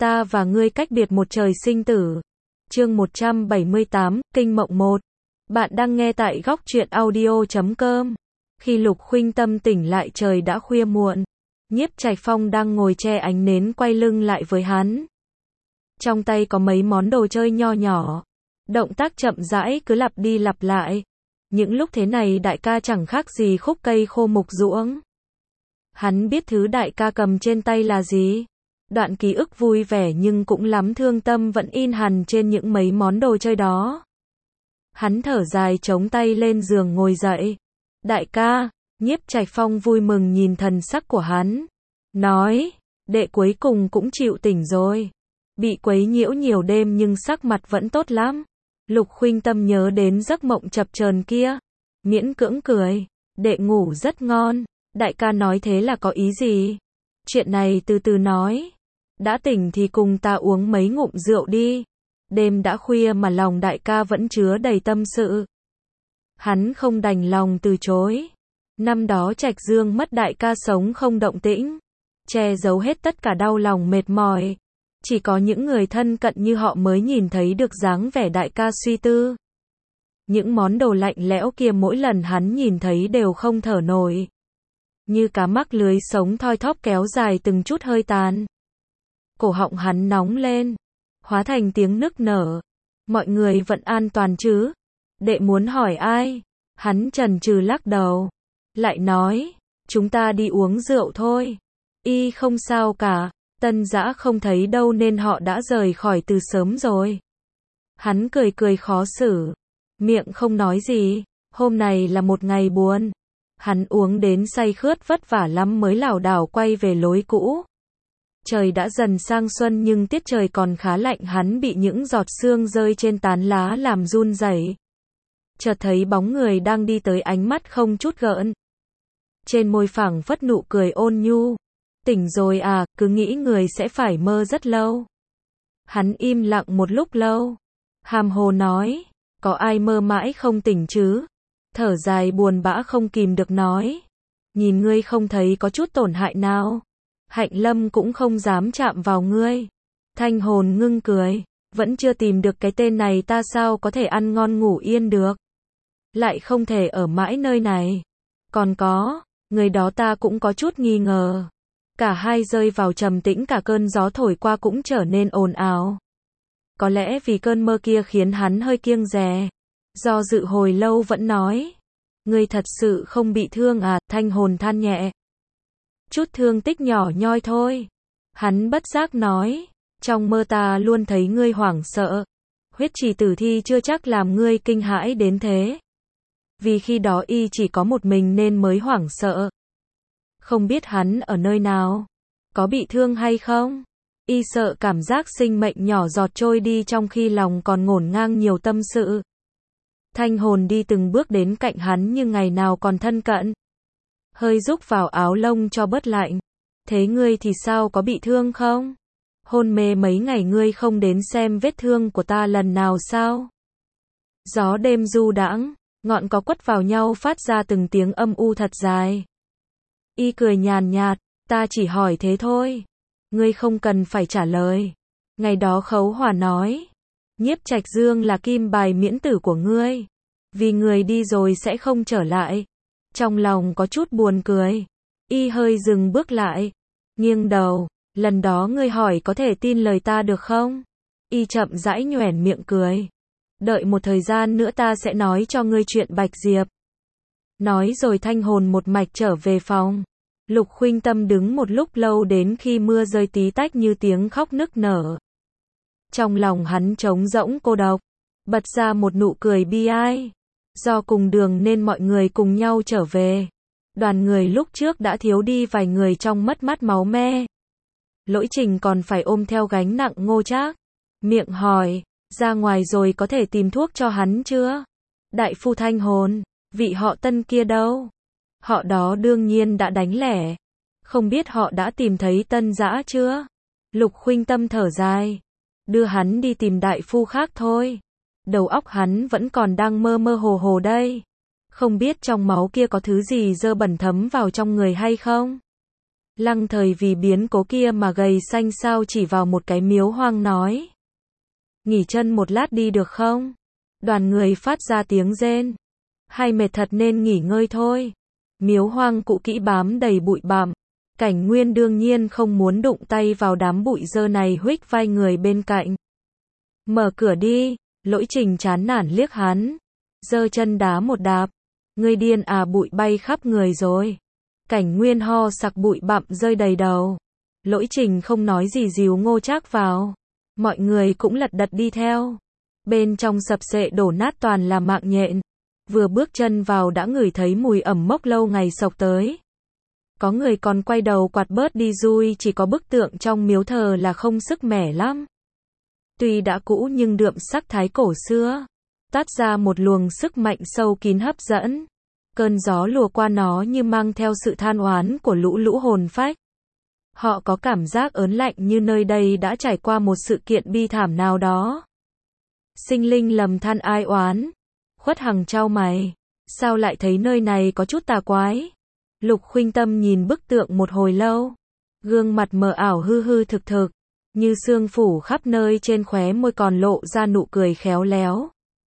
Ta và ngươi cách biệt một trời sinh tử. Chương 178, Kinh Mộng 1. Bạn đang nghe tại góc truyện audio.com. Khi Lục Khuynh Tâm tỉnh lại trời đã khuya muộn. Nhiếp Trạch Phong đang ngồi che ánh nến quay lưng lại với hắn. Trong tay có mấy món đồ chơi nho nhỏ. Động tác chậm rãi cứ lặp đi lặp lại. Những lúc thế này đại ca chẳng khác gì khúc cây khô mục ruỗng. Hắn biết thứ đại ca cầm trên tay là gì. Đoạn ký ức vui vẻ nhưng cũng lắm thương tâm vẫn in hằn trên những mấy món đồ chơi đó. Hắn thở dài chống tay lên giường ngồi dậy. Đại ca, Nhiếp Trạch Phong vui mừng nhìn thần sắc của hắn. Nói, đệ cuối cùng cũng chịu tỉnh rồi. Bị quấy nhiễu nhiều đêm nhưng sắc mặt vẫn tốt lắm. Lục Khuynh Tâm nhớ đến giấc mộng chập chờn kia. Miễn cưỡng cười, đệ ngủ rất ngon. Đại ca nói thế là có ý gì? Chuyện này từ từ nói. Đã tỉnh thì cùng ta uống mấy ngụm rượu đi. Đêm đã khuya mà lòng đại ca vẫn chứa đầy tâm sự. Hắn không đành lòng từ chối. Năm đó Trạch Dương mất đại ca sống không động tĩnh. Che giấu hết tất cả đau lòng mệt mỏi. Chỉ có những người thân cận như họ mới nhìn thấy được dáng vẻ đại ca suy tư. Những món đồ lạnh lẽo kia mỗi lần hắn nhìn thấy đều không thở nổi. Như cá mắc lưới sống thoi thóp kéo dài từng chút hơi tàn. Cổ họng hắn nóng lên, hóa thành tiếng nức nở. Mọi người vẫn an toàn chứ? Đệ muốn hỏi ai? Hắn chần chừ lắc đầu. Lại nói, chúng ta đi uống rượu thôi. Y không sao cả, Tân Dã không thấy đâu nên họ đã rời khỏi từ sớm rồi. Hắn cười cười khó xử, miệng không nói gì, hôm này là một ngày buồn. Hắn uống đến say khướt vất vả lắm mới lảo đảo quay về lối cũ. Trời đã dần sang xuân nhưng tiết trời còn khá lạnh, hắn bị những giọt sương rơi trên tán lá làm run rẩy. Chợt thấy bóng người đang đi tới, ánh mắt không chút gợn. Trên môi phảng phất nụ cười ôn nhu. Tỉnh rồi à, cứ nghĩ người sẽ phải mơ rất lâu. Hắn im lặng một lúc lâu. Hàm hồ nói, có ai mơ mãi không tỉnh chứ? Thở dài buồn bã không kìm được nói. Nhìn ngươi không thấy có chút tổn hại nào. Hạnh Lâm cũng không dám chạm vào ngươi. Thanh Hồn ngưng cười. Vẫn chưa tìm được cái tên này ta sao có thể ăn ngon ngủ yên được. Lại không thể ở mãi nơi này. Còn có, người đó ta cũng có chút nghi ngờ. Cả hai rơi vào trầm tĩnh, cả cơn gió thổi qua cũng trở nên ồn ào. Có lẽ vì cơn mơ kia khiến hắn hơi kiêng dè. Do dự hồi lâu vẫn nói. Ngươi thật sự không bị thương à? Thanh Hồn than nhẹ. Chút thương tích nhỏ nhoi thôi. Hắn bất giác nói. Trong mơ ta luôn thấy ngươi hoảng sợ. Huyết trì tử thi chưa chắc làm ngươi kinh hãi đến thế. Vì khi đó y chỉ có một mình nên mới hoảng sợ. Không biết hắn ở nơi nào. Có bị thương hay không? Y sợ cảm giác sinh mệnh nhỏ giọt trôi đi trong khi lòng còn ngổn ngang nhiều tâm sự. Thanh Hồn đi từng bước đến cạnh hắn như ngày nào còn thân cận. Hơi rúc vào áo lông cho bớt lạnh. Thế ngươi thì sao, có bị thương không? Hôn mê mấy ngày ngươi không đến xem vết thương của ta lần nào sao? Gió đêm du đãng, ngọn có quất vào nhau phát ra từng tiếng âm u thật dài. Y cười nhàn nhạt, ta chỉ hỏi thế thôi. Ngươi không cần phải trả lời. Ngày đó Khấu Hòa nói, Nhiếp Trạch Dương là kim bài miễn tử của ngươi. Vì người đi rồi sẽ không trở lại. Trong lòng có chút buồn cười. Y hơi dừng bước lại. Nghiêng đầu, lần đó ngươi hỏi có thể tin lời ta được không? Y chậm rãi nhoẻn miệng cười. Đợi một thời gian nữa ta sẽ nói cho ngươi chuyện Bạch Diệp. Nói rồi Thanh Hồn một mạch trở về phòng. Lục Khuynh Tâm đứng một lúc lâu đến khi mưa rơi tí tách như tiếng khóc nức nở. Trong lòng hắn trống rỗng cô độc. Bật ra một nụ cười bi ai. Do cùng đường nên mọi người cùng nhau trở về. Đoàn người lúc trước đã thiếu đi vài người trong mất mát máu me. Lỗi Trình còn phải ôm theo gánh nặng Ngô Trác. Miệng hỏi, ra ngoài rồi có thể tìm thuốc cho hắn chưa? Đại phu Thanh Hồn, vị họ Tân kia đâu? Họ đó đương nhiên đã đánh lẻ. Không biết họ đã tìm thấy Tân Dã chưa? Lục Khuynh Tâm thở dài. Đưa hắn đi tìm đại phu khác thôi. Đầu óc hắn vẫn còn đang mơ mơ hồ hồ đây. Không biết trong máu kia có thứ gì dơ bẩn thấm vào trong người hay không? Lăng Thời vì biến cố kia mà gầy xanh xao, chỉ vào một cái miếu hoang nói. Nghỉ chân một lát đi được không? Đoàn người phát ra tiếng rên. Hay mệt thật nên nghỉ ngơi thôi. Miếu hoang cũ kỹ bám đầy bụi bặm. Cảnh Nguyên đương nhiên không muốn đụng tay vào đám bụi dơ này, huých vai người bên cạnh. Mở cửa đi. Lỗi Trình chán nản liếc hắn. Giơ chân đá một đạp. Ngươi điên à, bụi bay khắp người rồi. Cảnh Nguyên ho sặc, bụi bặm rơi đầy đầu. Lỗi Trình không nói gì, dìu Ngô Trác vào. Mọi người cũng lật đật đi theo. Bên trong sập xệ đổ nát toàn là mạng nhện. Vừa bước chân vào đã ngửi thấy mùi ẩm mốc lâu ngày xộc tới. Có người còn quay đầu quạt bớt đi dui, chỉ có bức tượng trong miếu thờ là không sức mẻ lắm. Tuy đã cũ nhưng đượm sắc thái cổ xưa, toát ra một luồng sức mạnh sâu kín hấp dẫn. Cơn gió lùa qua nó như mang theo sự than oán của lũ lũ hồn phách. Họ có cảm giác ớn lạnh như nơi đây đã trải qua một sự kiện bi thảm nào đó. Sinh linh lầm than ai oán. Khuất Hằng chau mày. Sao lại thấy nơi này có chút tà quái? Lục Khuynh Tâm nhìn bức tượng một hồi lâu. Gương mặt mờ ảo hư hư thực thực. Như sương phủ khắp nơi, trên khóe môi còn lộ ra nụ cười khéo léo.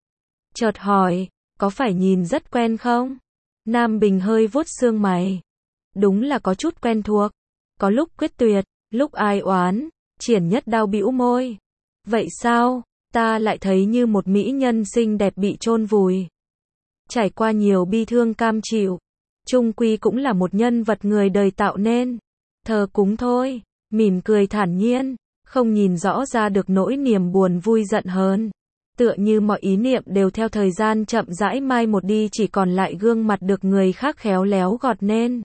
Chợt hỏi, có phải nhìn rất quen không? Nam Bình hơi vuốt sương mày. Đúng là có chút quen thuộc. Có lúc quyết tuyệt, lúc ai oán. Triển Nhất Đao bĩu môi. Vậy sao? Ta lại thấy như một mỹ nhân xinh đẹp bị chôn vùi. Trải qua nhiều bi thương cam chịu. Chung quy cũng là một nhân vật người đời tạo nên. Thờ cúng thôi. Mỉm cười thản nhiên. Không nhìn rõ ra được nỗi niềm buồn vui giận hờn. Tựa như mọi ý niệm đều theo thời gian chậm rãi mai một đi, chỉ còn lại gương mặt được người khác khéo léo gọt nên.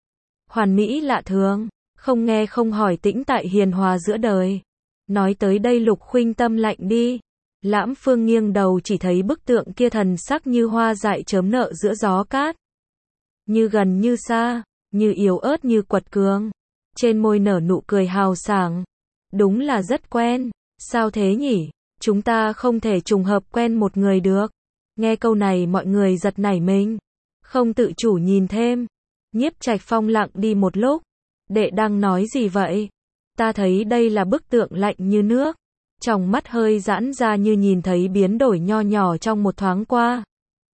Hoàn mỹ lạ thường. Không nghe không hỏi, tĩnh tại hiền hòa giữa đời. Nói tới đây Lục Khuynh Tâm lạnh đi. Lãm Phương nghiêng đầu, chỉ thấy bức tượng kia thần sắc như hoa dại chớm nở giữa gió cát. Như gần như xa, như yếu ớt như quật cường. Trên môi nở nụ cười hào sảng. Đúng là rất quen. Sao thế nhỉ? Chúng ta không thể trùng hợp quen một người được. Nghe câu này mọi người giật nảy mình. Không tự chủ nhìn thêm. Nhiếp Trạch Phong lặng đi một lúc. Đệ đang nói gì vậy? Ta thấy đây là bức tượng lạnh như nước. Trong mắt hơi giãn ra như nhìn thấy biến đổi nho nhỏ trong một thoáng qua.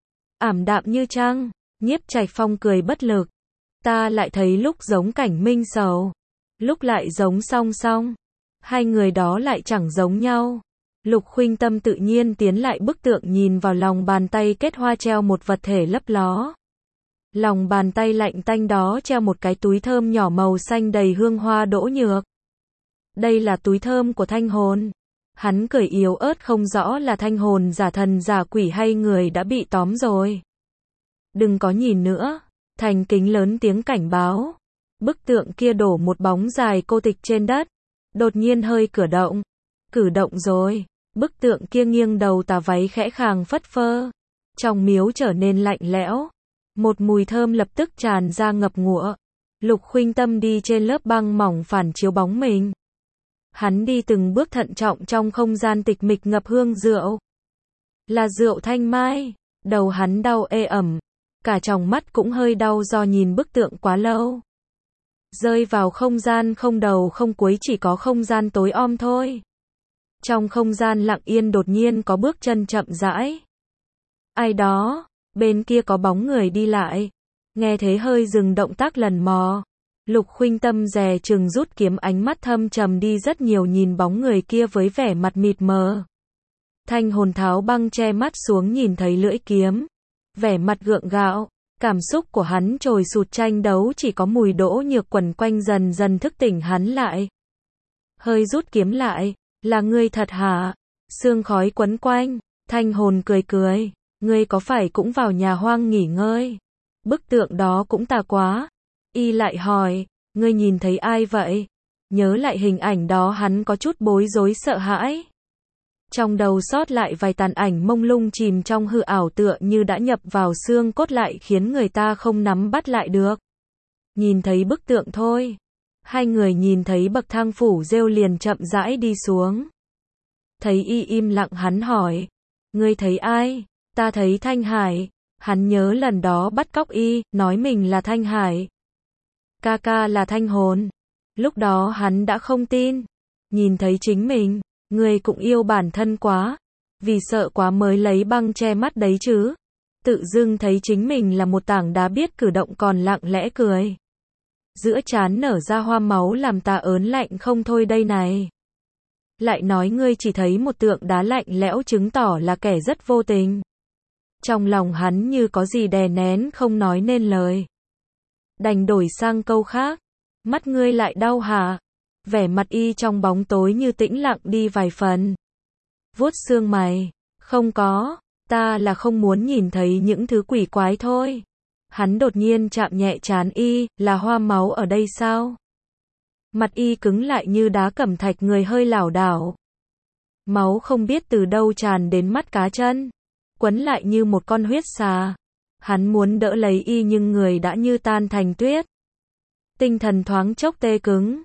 Ảm đạm như trăng. Nhiếp Trạch Phong cười bất lực. Ta lại thấy lúc giống Cảnh Minh Sầu, lúc lại giống Song Song. Hai người đó lại chẳng giống nhau. Lục Khuynh Tâm tự nhiên tiến lại bức tượng, nhìn vào lòng bàn tay kết hoa treo một vật thể lấp ló. Lòng bàn tay lạnh tanh đó treo một cái túi thơm nhỏ màu xanh đầy hương hoa đỗ nhược. Đây là túi thơm của thanh hồn. Hắn cười yếu ớt, không rõ là thanh hồn giả thần giả quỷ hay người đã bị tóm rồi. Đừng có nhìn nữa. Thành Kính lớn tiếng cảnh báo. Bức tượng kia đổ một bóng dài cô tịch trên đất. Đột nhiên hơi cử động rồi. Bức tượng kia nghiêng đầu, tà váy khẽ khàng phất phơ. Trong miếu trở nên lạnh lẽo. Một mùi thơm lập tức tràn ra ngập ngụa. Lục Khuynh Tâm đi trên lớp băng mỏng phản chiếu bóng mình. Hắn đi từng bước thận trọng trong không gian tịch mịch ngập hương rượu. Là rượu thanh mai. Đầu hắn đau ê ẩm. Cả tròng mắt cũng hơi đau do nhìn bức tượng quá lâu. Rơi vào không gian không đầu không cuối, chỉ có không gian tối om thôi. Trong không gian lặng yên đột nhiên có bước chân chậm rãi. Ai đó, bên kia có bóng người đi lại. Nghe thế hơi dừng động tác lần mò. Lục Khuynh Tâm dè chừng rút kiếm, ánh mắt thâm trầm đi rất nhiều, nhìn bóng người kia với vẻ mặt mịt mờ. Thanh hồn tháo băng che mắt xuống, nhìn thấy lưỡi kiếm. Vẻ mặt gượng gạo, cảm xúc của hắn trồi sụt, tranh đấu chỉ có mùi đỗ nhược quẩn quanh dần dần thức tỉnh hắn lại. Hơi rút kiếm lại, là ngươi thật hả? Sương khói quấn quanh, thanh hồn cười cười, ngươi có phải cũng vào nhà hoang nghỉ ngơi? Bức tượng đó cũng tà quá. Y lại hỏi, ngươi nhìn thấy ai vậy? Nhớ lại hình ảnh đó hắn có chút bối rối sợ hãi. Trong đầu sót lại vài tàn ảnh mông lung chìm trong hư ảo, tựa như đã nhập vào xương cốt lại khiến người ta không nắm bắt lại được. Nhìn thấy bức tượng thôi. Hai người nhìn thấy bậc thang phủ rêu liền chậm rãi đi xuống. Thấy y im lặng hắn hỏi. Ngươi thấy ai? Ta thấy Thanh Hải. Hắn nhớ lần đó bắt cóc y, nói mình là Thanh Hải. ca ca là Thanh Hồn. Lúc đó hắn đã không tin. Nhìn thấy chính mình, người cũng yêu bản thân quá. Vì sợ quá mới lấy băng che mắt đấy chứ. Tự dưng thấy chính mình là một tảng đá biết cử động còn lặng lẽ cười. Giữa trán nở ra hoa máu làm ta ớn lạnh không thôi đây này. Lại nói ngươi chỉ thấy một tượng đá lạnh lẽo chứng tỏ là kẻ rất vô tình. Trong lòng hắn như có gì đè nén không nói nên lời. Đành đổi sang câu khác. Mắt ngươi lại đau hả? Vẻ mặt y trong bóng tối như tĩnh lặng đi vài phần. Vuốt xương mày. Không có, ta là không muốn nhìn thấy những thứ quỷ quái thôi. Hắn đột nhiên chạm nhẹ trán y, là hoa máu ở đây sao? Mặt y cứng lại như đá cẩm thạch, người hơi lảo đảo. Máu không biết từ đâu tràn đến mắt cá chân, quấn lại như một con huyết xà. Hắn muốn đỡ lấy y nhưng người đã như tan thành tuyết. Tinh thần thoáng chốc tê cứng.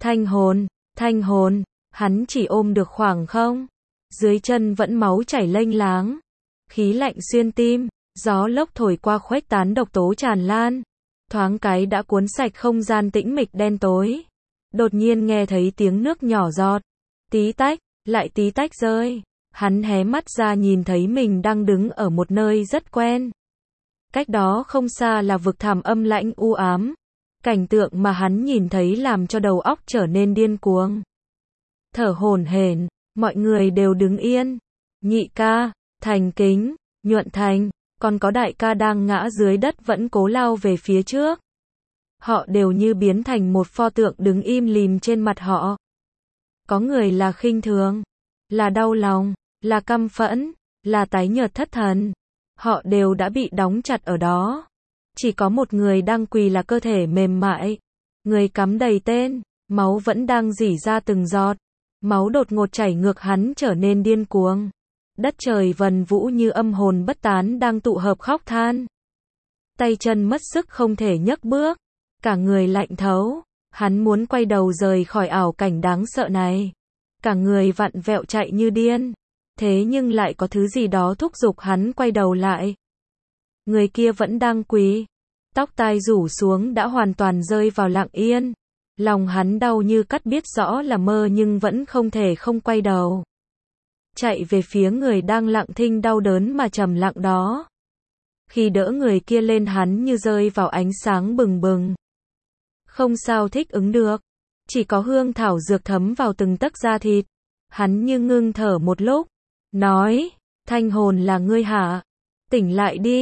Thanh hồn, hắn chỉ ôm được khoảng không. Dưới chân vẫn máu chảy lênh láng. Khí lạnh xuyên tim, gió lốc thổi qua khuếch tán độc tố tràn lan. Thoáng cái đã cuốn sạch không gian tĩnh mịch đen tối. Đột nhiên nghe thấy tiếng nước nhỏ giọt. Tí tách, lại tí tách rơi. Hắn hé mắt ra nhìn thấy mình đang đứng ở một nơi rất quen. Cách đó không xa là vực thẳm âm lãnh u ám. Cảnh tượng mà hắn nhìn thấy làm cho đầu óc trở nên điên cuồng. Thở hổn hển, mọi người đều đứng yên. Nhị ca, Thành Kính, Nhuận Thành, còn có đại ca đang ngã dưới đất vẫn cố lao về phía trước. Họ đều như biến thành một pho tượng đứng im lìm trên mặt họ. Có người là khinh thường, là đau lòng, là căm phẫn, là tái nhợt thất thần. Họ đều đã bị đóng chặt ở đó. Chỉ có một người đang quỳ là cơ thể mềm mại. Người cắm đầy tên, máu vẫn đang rỉ ra từng giọt. Máu đột ngột chảy ngược hắn trở nên điên cuồng. Đất trời vần vũ như âm hồn bất tán đang tụ hợp khóc than. Tay chân mất sức không thể nhấc bước. Cả người lạnh thấu. Hắn muốn quay đầu rời khỏi ảo cảnh đáng sợ này. Cả người vặn vẹo chạy như điên. Thế nhưng lại có thứ gì đó thúc giục hắn quay đầu lại. Người kia vẫn đang quỳ. Tóc tai rủ xuống đã hoàn toàn rơi vào lặng yên. Lòng hắn đau như cắt, biết rõ là mơ nhưng vẫn không thể không quay đầu. Chạy về phía người đang lặng thinh đau đớn mà trầm lặng đó. Khi đỡ người kia lên hắn như rơi vào ánh sáng bừng bừng. Không sao thích ứng được. Chỉ có hương thảo dược thấm vào từng tấc da thịt. Hắn như ngưng thở một lúc. Nói, Thanh Hồn là ngươi hả? Tỉnh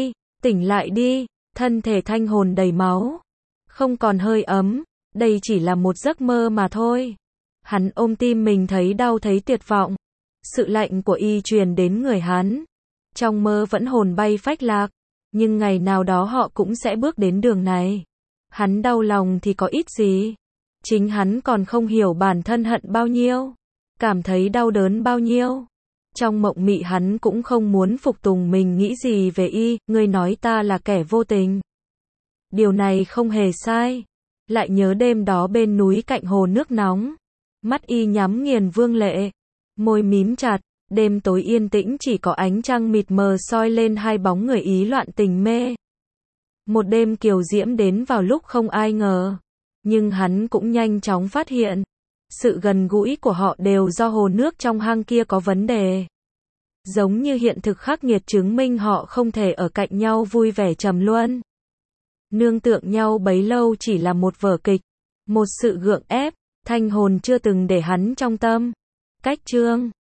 lại đi. Thân thể Thanh Hồn đầy máu. Không còn hơi ấm. Đây chỉ là một giấc mơ mà thôi. Hắn ôm tim mình thấy đau thấy tuyệt vọng. Sự lạnh của y truyền đến người hắn. Trong mơ vẫn hồn bay phách lạc. Nhưng ngày nào đó họ cũng sẽ bước đến đường này. Hắn đau lòng thì có ít gì. Chính hắn còn không hiểu bản thân hận bao nhiêu. Cảm thấy đau đớn bao nhiêu. Trong mộng mị hắn cũng không muốn phục tùng mình nghĩ gì về y. Ngươi nói ta là kẻ vô tình. Điều này không hề sai. Lại nhớ đêm đó bên núi cạnh hồ nước nóng. Mắt y nhắm nghiền vương lệ. Môi mím chặt. Đêm tối yên tĩnh chỉ có ánh trăng mịt mờ soi lên hai bóng người ý loạn tình mê. Một đêm kiều diễm đến vào lúc không ai ngờ. Nhưng hắn cũng nhanh chóng phát hiện. Sự gần gũi của họ đều do hồ nước trong hang kia có vấn đề. Giống như hiện thực khắc nghiệt chứng minh họ không thể ở cạnh nhau vui vẻ trầm luân. Nương tựa nhau bấy lâu chỉ là một vở kịch. Một sự gượng ép. Thanh Hồn chưa từng để hắn trong tâm. Cách chương